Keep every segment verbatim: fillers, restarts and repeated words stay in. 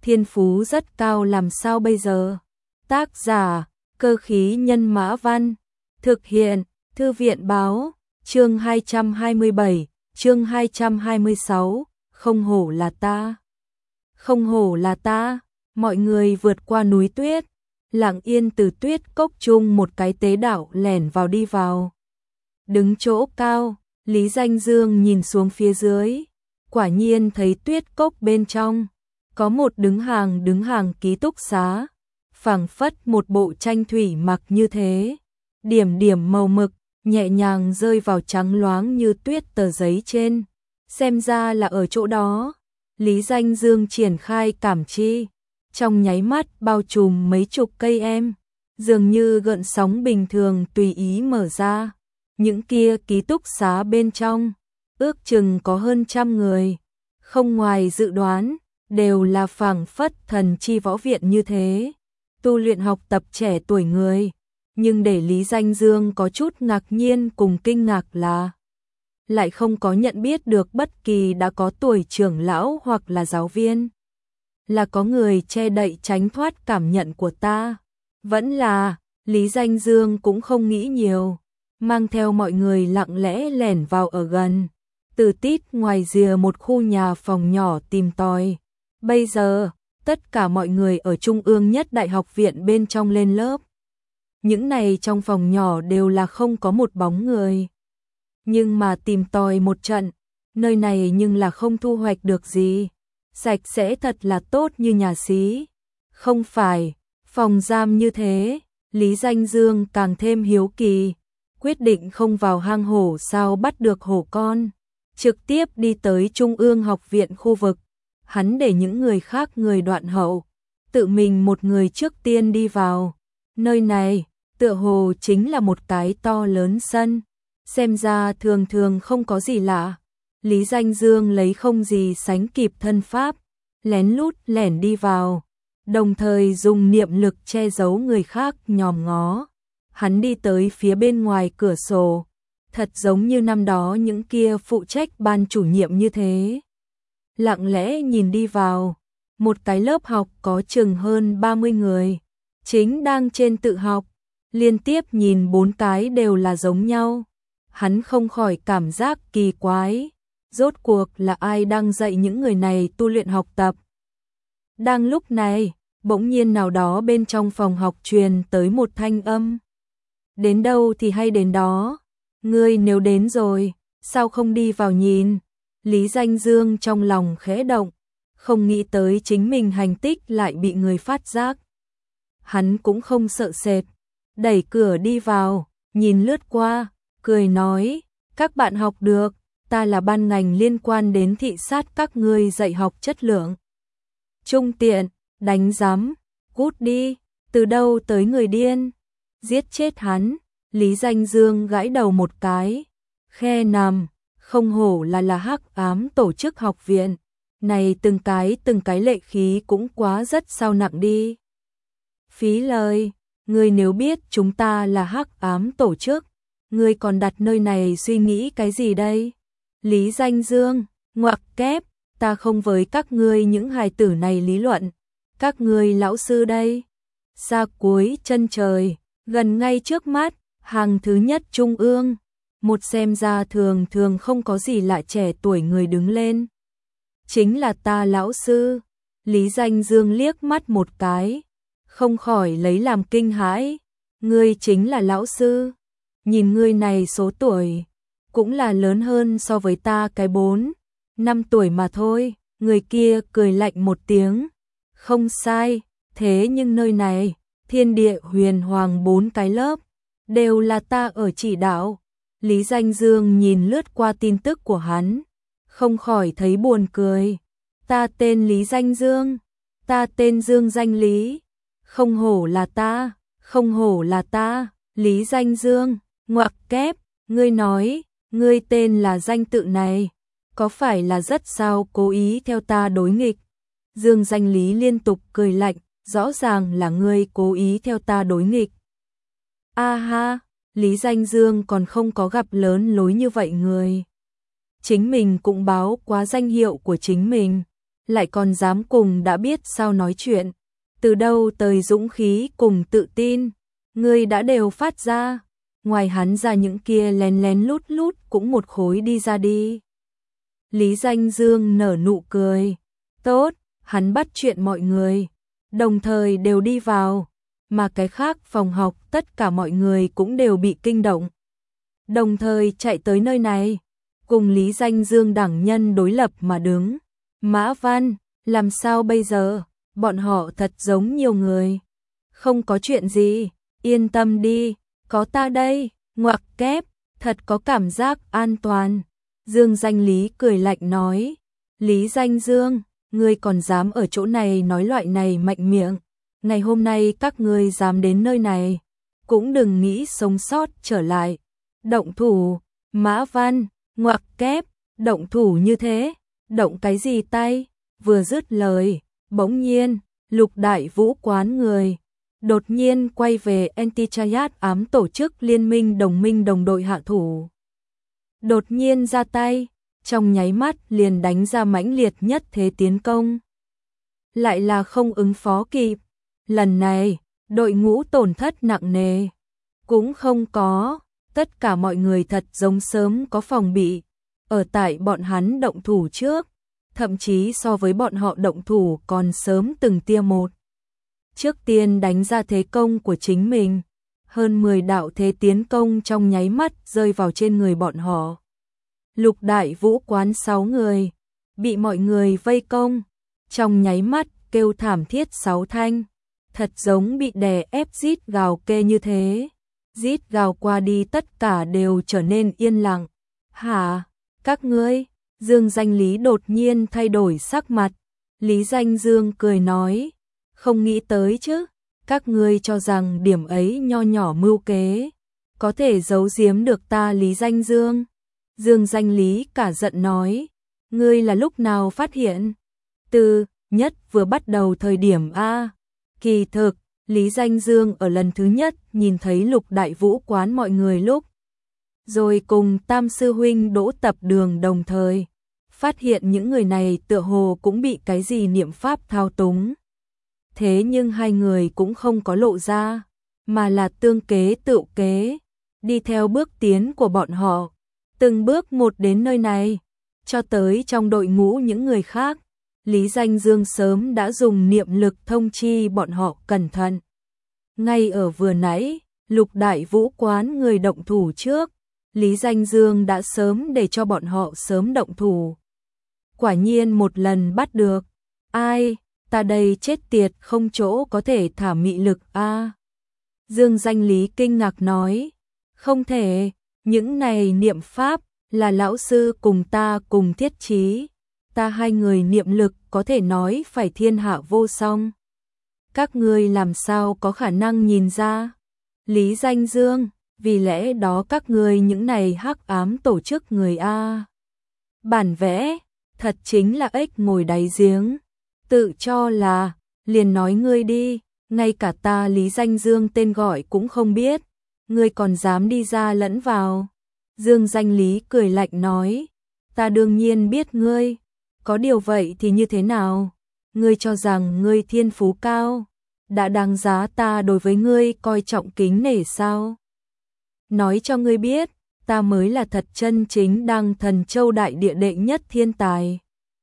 thiên phú rất cao làm sao bây giờ? Tác giả, Cơ khí nhân mã văn, thực hiện, Thư viện báo, chương hai trăm hai mươi bảy, chương hai trăm hai mươi sáu, không hổ là ta. Không hổ là ta, mọi người vượt qua núi tuyết, lặng yên từ tuyết cốc chung một cái tế đạo lẻn vào đi vào. Đứng chỗ cao, Lý Danh Dương nhìn xuống phía dưới, quả nhiên thấy tuyết cốc bên trong, có một đứng hàng đứng hàng ký túc xá, phảng phất một bộ tranh thủy mặc như thế, điểm điểm màu mực, nhẹ nhàng rơi vào trắng loáng như tuyết tờ giấy trên, xem ra là ở chỗ đó. Lý Danh Dương triển khai cảm chi, trong nháy mắt bao trùm mấy chục cây em, dường như gợn sóng bình thường tùy ý mở ra. Những kia ký túc xá bên trong, ước chừng có hơn trăm người, không ngoài dự đoán, đều là phảng phất thần chi võ viện như thế, tu luyện học tập trẻ tuổi người. Nhưng để Lý Danh Dương có chút ngạc nhiên cùng kinh ngạc là lại không có nhận biết được bất kỳ đã có tuổi trưởng lão hoặc là giáo viên. Là có người che đậy tránh thoát cảm nhận của ta. Vẫn là, Lý Danh Dương cũng không nghĩ nhiều, mang theo mọi người lặng lẽ lẻn vào ở gần, từ tít ngoài rìa một khu nhà phòng nhỏ tìm tòi. Bây giờ, tất cả mọi người ở Trung ương nhất đại học viện bên trong lên lớp. Những này trong phòng nhỏ đều là không có một bóng người. Nhưng mà tìm tòi một trận, nơi này nhưng là không thu hoạch được gì. Sạch sẽ thật là tốt như nhà xí. Không phải, phòng giam như thế, Lý Danh Dương càng thêm hiếu kỳ, quyết định không vào hang hổ sao bắt được hổ con, trực tiếp đi tới Trung ương học viện khu vực. Hắn để những người khác người đoạn hậu, tự mình một người trước tiên đi vào. Nơi này, tựa hồ chính là một cái to lớn sân, xem ra thường thường không có gì lạ. Lý Danh Dương lấy không gì sánh kịp thân pháp, lén lút lẻn đi vào, đồng thời dùng niệm lực che giấu người khác nhòm ngó. Hắn đi tới phía bên ngoài cửa sổ, thật giống như năm đó những kia phụ trách ban chủ nhiệm như thế. Lặng lẽ nhìn đi vào, một cái lớp học có chừng hơn ba mươi người, chính đang trên tự học, liên tiếp nhìn bốn cái đều là giống nhau. Hắn không khỏi cảm giác kỳ quái, rốt cuộc là ai đang dạy những người này tu luyện học tập. Đang lúc này, bỗng nhiên nào đó bên trong phòng học truyền tới một thanh âm. Đến đâu thì hay đến đó, ngươi nếu đến rồi, sao không đi vào nhìn? Lý Danh Dương trong lòng khẽ động, không nghĩ tới chính mình hành tích lại bị người phát giác. Hắn cũng không sợ sệt, đẩy cửa đi vào, nhìn lướt qua, cười nói, các bạn học được, ta là ban ngành liên quan đến thị sát các ngươi dạy học chất lượng. Trung tiện, đánh giám, cút đi, từ đâu tới người điên, giết chết hắn. Lý Danh Dương gãi đầu một cái, khe nằm, không hổ là là hắc ám tổ chức học viện, này từng cái từng cái lệ khí cũng quá rất sao nặng đi. Phí lời, ngươi nếu biết chúng ta là hắc ám tổ chức, ngươi còn đặt nơi này suy nghĩ cái gì đây? Lý Danh Dương, ngoặc kép, ta không với các ngươi những hài tử này lý luận, các ngươi lão sư đây. Xa cuối chân trời, gần ngay trước mắt, hàng thứ nhất Trung ương, một xem ra thường thường không có gì lạ trẻ tuổi người đứng lên. Chính là ta lão sư. Lý Danh Dương liếc mắt một cái, không khỏi lấy làm kinh hãi. Ngươi chính là lão sư? Nhìn ngươi này số tuổi, cũng là lớn hơn so với ta cái bốn, năm tuổi mà thôi. Người kia cười lạnh một tiếng. Không sai, thế nhưng nơi này, thiên địa huyền hoàng bốn cái lớp, đều là ta ở chỉ đạo. Lý Danh Dương nhìn lướt qua tin tức của hắn, không khỏi thấy buồn cười. Ta tên Lý Danh Dương, ta tên Dương Danh Lý, không hổ là ta, không hổ là ta. Lý Danh Dương, ngoặc kép, ngươi nói, ngươi tên là danh tự này, có phải là rất sao cố ý theo ta đối nghịch? Dương Danh Lý liên tục cười lạnh, rõ ràng là ngươi cố ý theo ta đối nghịch. A ha, Lý Danh Dương còn không có gặp lớn lối như vậy người. Chính mình cũng báo quá danh hiệu của chính mình, lại còn dám cùng đã biết sao nói chuyện, từ đâu tới dũng khí cùng tự tin, ngươi đã đều phát ra, ngoài hắn ra những kia lén lén lút lút cũng một khối đi ra đi. Lý Danh Dương nở nụ cười, tốt, hắn bắt chuyện mọi người, đồng thời đều đi vào, mà cái khác phòng học tất cả mọi người cũng đều bị kinh động, đồng thời chạy tới nơi này, cùng Lý Danh Dương đẳng nhân đối lập mà đứng. Mã Văn, làm sao bây giờ, bọn họ thật giống nhiều người. Không có chuyện gì, yên tâm đi, có ta đây, ngoặc kép, thật có cảm giác an toàn. Dương Danh Lý cười lạnh nói, Lý Danh Dương, ngươi còn dám ở chỗ này nói loại này mạnh miệng, ngày hôm nay các ngươi dám đến nơi này, cũng đừng nghĩ sống sót trở lại. Động thủ, Mã Văn, ngoặc kép, động thủ như thế, động cái gì tay, vừa dứt lời, bỗng nhiên, Lục Đại Vũ quán người, đột nhiên quay về Anti-Triad ám tổ chức liên minh đồng minh đồng đội hạ thủ. Đột nhiên ra tay, trong nháy mắt liền đánh ra mãnh liệt nhất thế tiến công. Lại là không ứng phó kịp, lần này, đội ngũ tổn thất nặng nề, cũng không có, tất cả mọi người thật giống sớm có phòng bị, ở tại bọn hắn động thủ trước, thậm chí so với bọn họ động thủ còn sớm từng tia một. Trước tiên đánh ra thế công của chính mình, hơn mười đạo thế tiến công trong nháy mắt rơi vào trên người bọn họ. Lục Đại Vũ quán sáu người, bị mọi người vây công, trong nháy mắt kêu thảm thiết sáu thanh, thật giống bị đè ép rít gào kê như thế. Rít gào qua đi tất cả đều trở nên yên lặng. Hả? Các ngươi? Dương Danh Lý đột nhiên thay đổi sắc mặt. Lý Danh Dương cười nói, không nghĩ tới chứ, các ngươi cho rằng điểm ấy nho nhỏ mưu kế, có thể giấu giếm được ta Lý Danh Dương. Dương Danh Lý cả giận nói, ngươi là lúc nào phát hiện? Từ nhất vừa bắt đầu thời điểm A. Kỳ thực, Lý Danh Dương ở lần thứ nhất nhìn thấy Lục Đại Vũ quán mọi người lúc, rồi cùng Tam Sư Huynh Đỗ Tập Đường đồng thời, phát hiện những người này tựa hồ cũng bị cái gì niệm pháp thao túng. Thế nhưng hai người cũng không có lộ ra, mà là tương kế tự kế, đi theo bước tiến của bọn họ, từng bước một đến nơi này, cho tới trong đội ngũ những người khác. Lý Danh Dương sớm đã dùng niệm lực thông chi bọn họ cẩn thận. Ngay ở vừa nãy, Lục Đại Vũ quán người động thủ trước, Lý Danh Dương đã sớm để cho bọn họ sớm động thủ. Quả nhiên một lần bắt được, ai, ta đây chết tiệt không chỗ có thể thả mị lực a. À. Dương Danh Lý kinh ngạc nói, không thể, những này niệm pháp là lão sư cùng ta cùng thiết trí. Ta hai người niệm lực có thể nói phải thiên hạ vô song. Các ngươi làm sao có khả năng nhìn ra? Lý Danh Dương, vì lẽ đó các ngươi những này hắc ám tổ chức người A. Bản vẽ, thật chính là ếch ngồi đáy giếng. Tự cho là, liền nói ngươi đi, ngay cả ta Lý Danh Dương tên gọi cũng không biết. Ngươi còn dám đi ra lẫn vào. Dương Danh Lý cười lạnh nói, ta đương nhiên biết ngươi. Có điều vậy thì như thế nào? Ngươi cho rằng ngươi thiên phú cao, đã đáng giá ta đối với ngươi coi trọng kính nể sao? Nói cho ngươi biết, ta mới là thật chân chính đang thần châu đại địa đệ nhất thiên tài.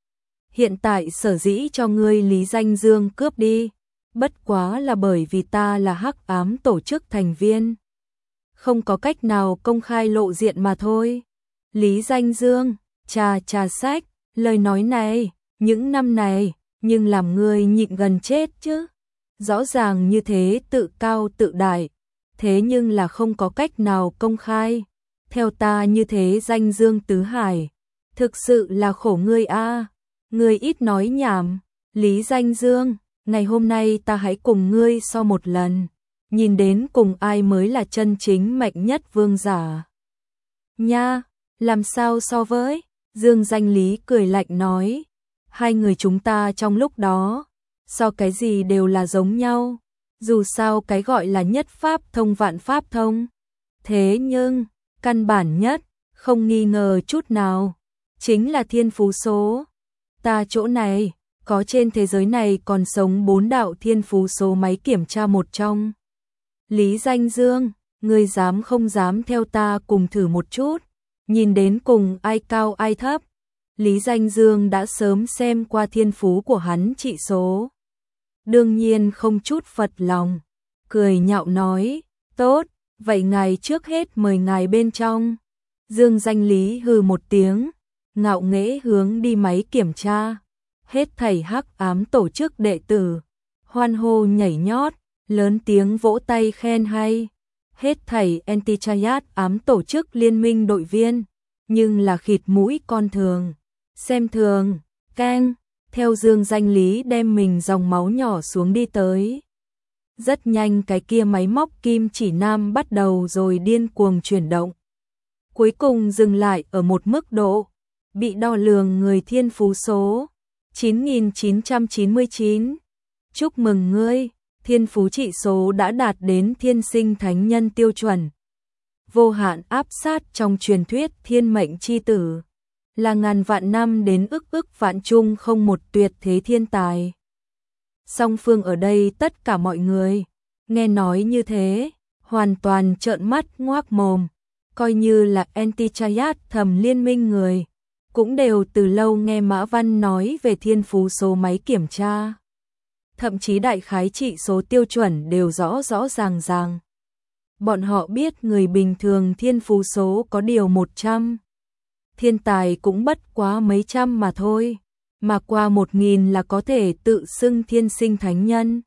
Hiện tại sở dĩ cho ngươi Lý Danh Dương cướp đi, bất quá là bởi vì ta là hắc ám tổ chức thành viên. Không có cách nào công khai lộ diện mà thôi. Lý Danh Dương, trà trà sách. Lời nói này, những năm này, nhưng làm ngươi nhịn gần chết chứ. Rõ ràng như thế tự cao tự đại, thế nhưng là không có cách nào công khai. Theo ta như thế danh dương tứ hải, thực sự là khổ ngươi a. À. Ngươi ít nói nhảm, Lý Danh Dương, ngày hôm nay ta hãy cùng ngươi so một lần, nhìn đến cùng ai mới là chân chính mạnh nhất vương giả. Nha, làm sao so với? Dương Danh Lý cười lạnh nói, hai người chúng ta trong lúc đó, so cái gì đều là giống nhau, dù sao cái gọi là nhất pháp thông vạn pháp thông. Thế nhưng, căn bản nhất, không nghi ngờ chút nào, chính là thiên phú số. Ta chỗ này, có trên thế giới này còn sống bốn đạo thiên phú số máy kiểm tra một trong. Lý Danh Dương, ngươi dám không dám theo ta cùng thử một chút, nhìn đến cùng ai cao ai thấp. Lý Danh Dương đã sớm xem qua thiên phú của hắn trị số. Đương nhiên không chút phật lòng, cười nhạo nói, tốt, vậy ngài trước hết mời ngài bên trong. Dương Danh Lý hừ một tiếng, ngạo nghễ hướng đi máy kiểm tra. Hết thảy hắc ám tổ chức đệ tử, hoan hô nhảy nhót, lớn tiếng vỗ tay khen hay. Hết thảy Anti-Triad ám tổ chức liên minh đội viên, nhưng là khịt mũi con thường, xem thường, keng, theo Dương Danh Lý đem mình dòng máu nhỏ xuống đi tới. Rất nhanh cái kia máy móc kim chỉ nam bắt đầu rồi điên cuồng chuyển động. Cuối cùng dừng lại ở một mức độ, bị đo lường người thiên phú số chín nghìn chín trăm chín mươi chín. Chúc mừng ngươi, thiên phú trị số đã đạt đến thiên sinh thánh nhân tiêu chuẩn. Vô hạn áp sát trong truyền thuyết thiên mệnh chi tử, là ngàn vạn năm đến ức ức vạn chung không một tuyệt thế thiên tài. Song phương ở đây tất cả mọi người, nghe nói như thế, hoàn toàn trợn mắt ngoác mồm, coi như là Anti-Triad thầm liên minh người, cũng đều từ lâu nghe Mã Văn nói về thiên phú số máy kiểm tra. Thậm chí đại khái trị số tiêu chuẩn đều rõ rõ ràng ràng. Bọn họ biết người bình thường thiên phú số có điều một trăm. Thiên tài cũng bất quá mấy trăm mà thôi, mà qua một nghìn là có thể tự xưng thiên sinh thánh nhân.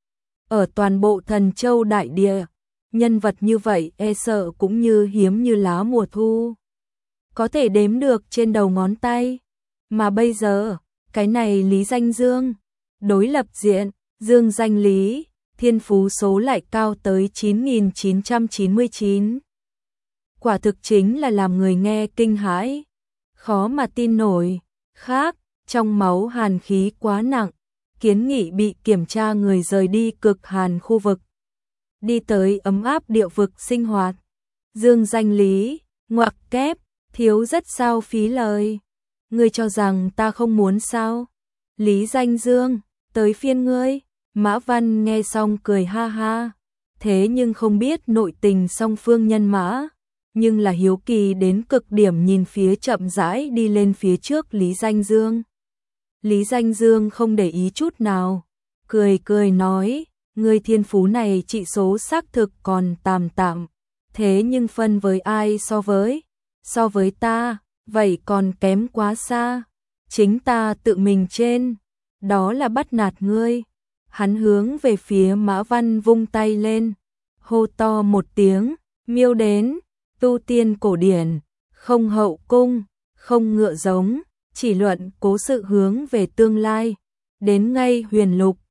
Ở toàn bộ Thần Châu đại địa, nhân vật như vậy e sợ cũng như hiếm như lá mùa thu, có thể đếm được trên đầu ngón tay. Mà bây giờ, cái này Lý Danh Dương, đối lập diện, Dương Danh Lý, thiên phú số lại cao tới chín nghìn chín trăm chín mươi chín. Quả thực chính là làm người nghe kinh hãi, khó mà tin nổi. Khác, trong máu hàn khí quá nặng, kiến nghị bị kiểm tra người rời đi cực hàn khu vực, đi tới ấm áp địa vực sinh hoạt. Dương Danh Lý, ngoặc kép, thiếu rất sao phí lời. Ngươi cho rằng ta không muốn sao? Lý Danh Dương, tới phiên ngươi. Mã Văn nghe xong cười ha ha, thế nhưng không biết nội tình song phương nhân mã, nhưng là hiếu kỳ đến cực điểm nhìn phía chậm rãi đi lên phía trước Lý Danh Dương. Lý Danh Dương không để ý chút nào, cười cười nói, người thiên phú này trị số xác thực còn tạm tạm, thế nhưng phân với ai so với, so với ta, vậy còn kém quá xa, chính ta tự mình trên, đó là bắt nạt ngươi. Hắn hướng về phía Mã Văn vung tay lên, hô to một tiếng, miêu đến, tu tiên cổ điển, không hậu cung, không ngựa giống, chỉ luận cố sự hướng về tương lai, đến ngay huyền lục.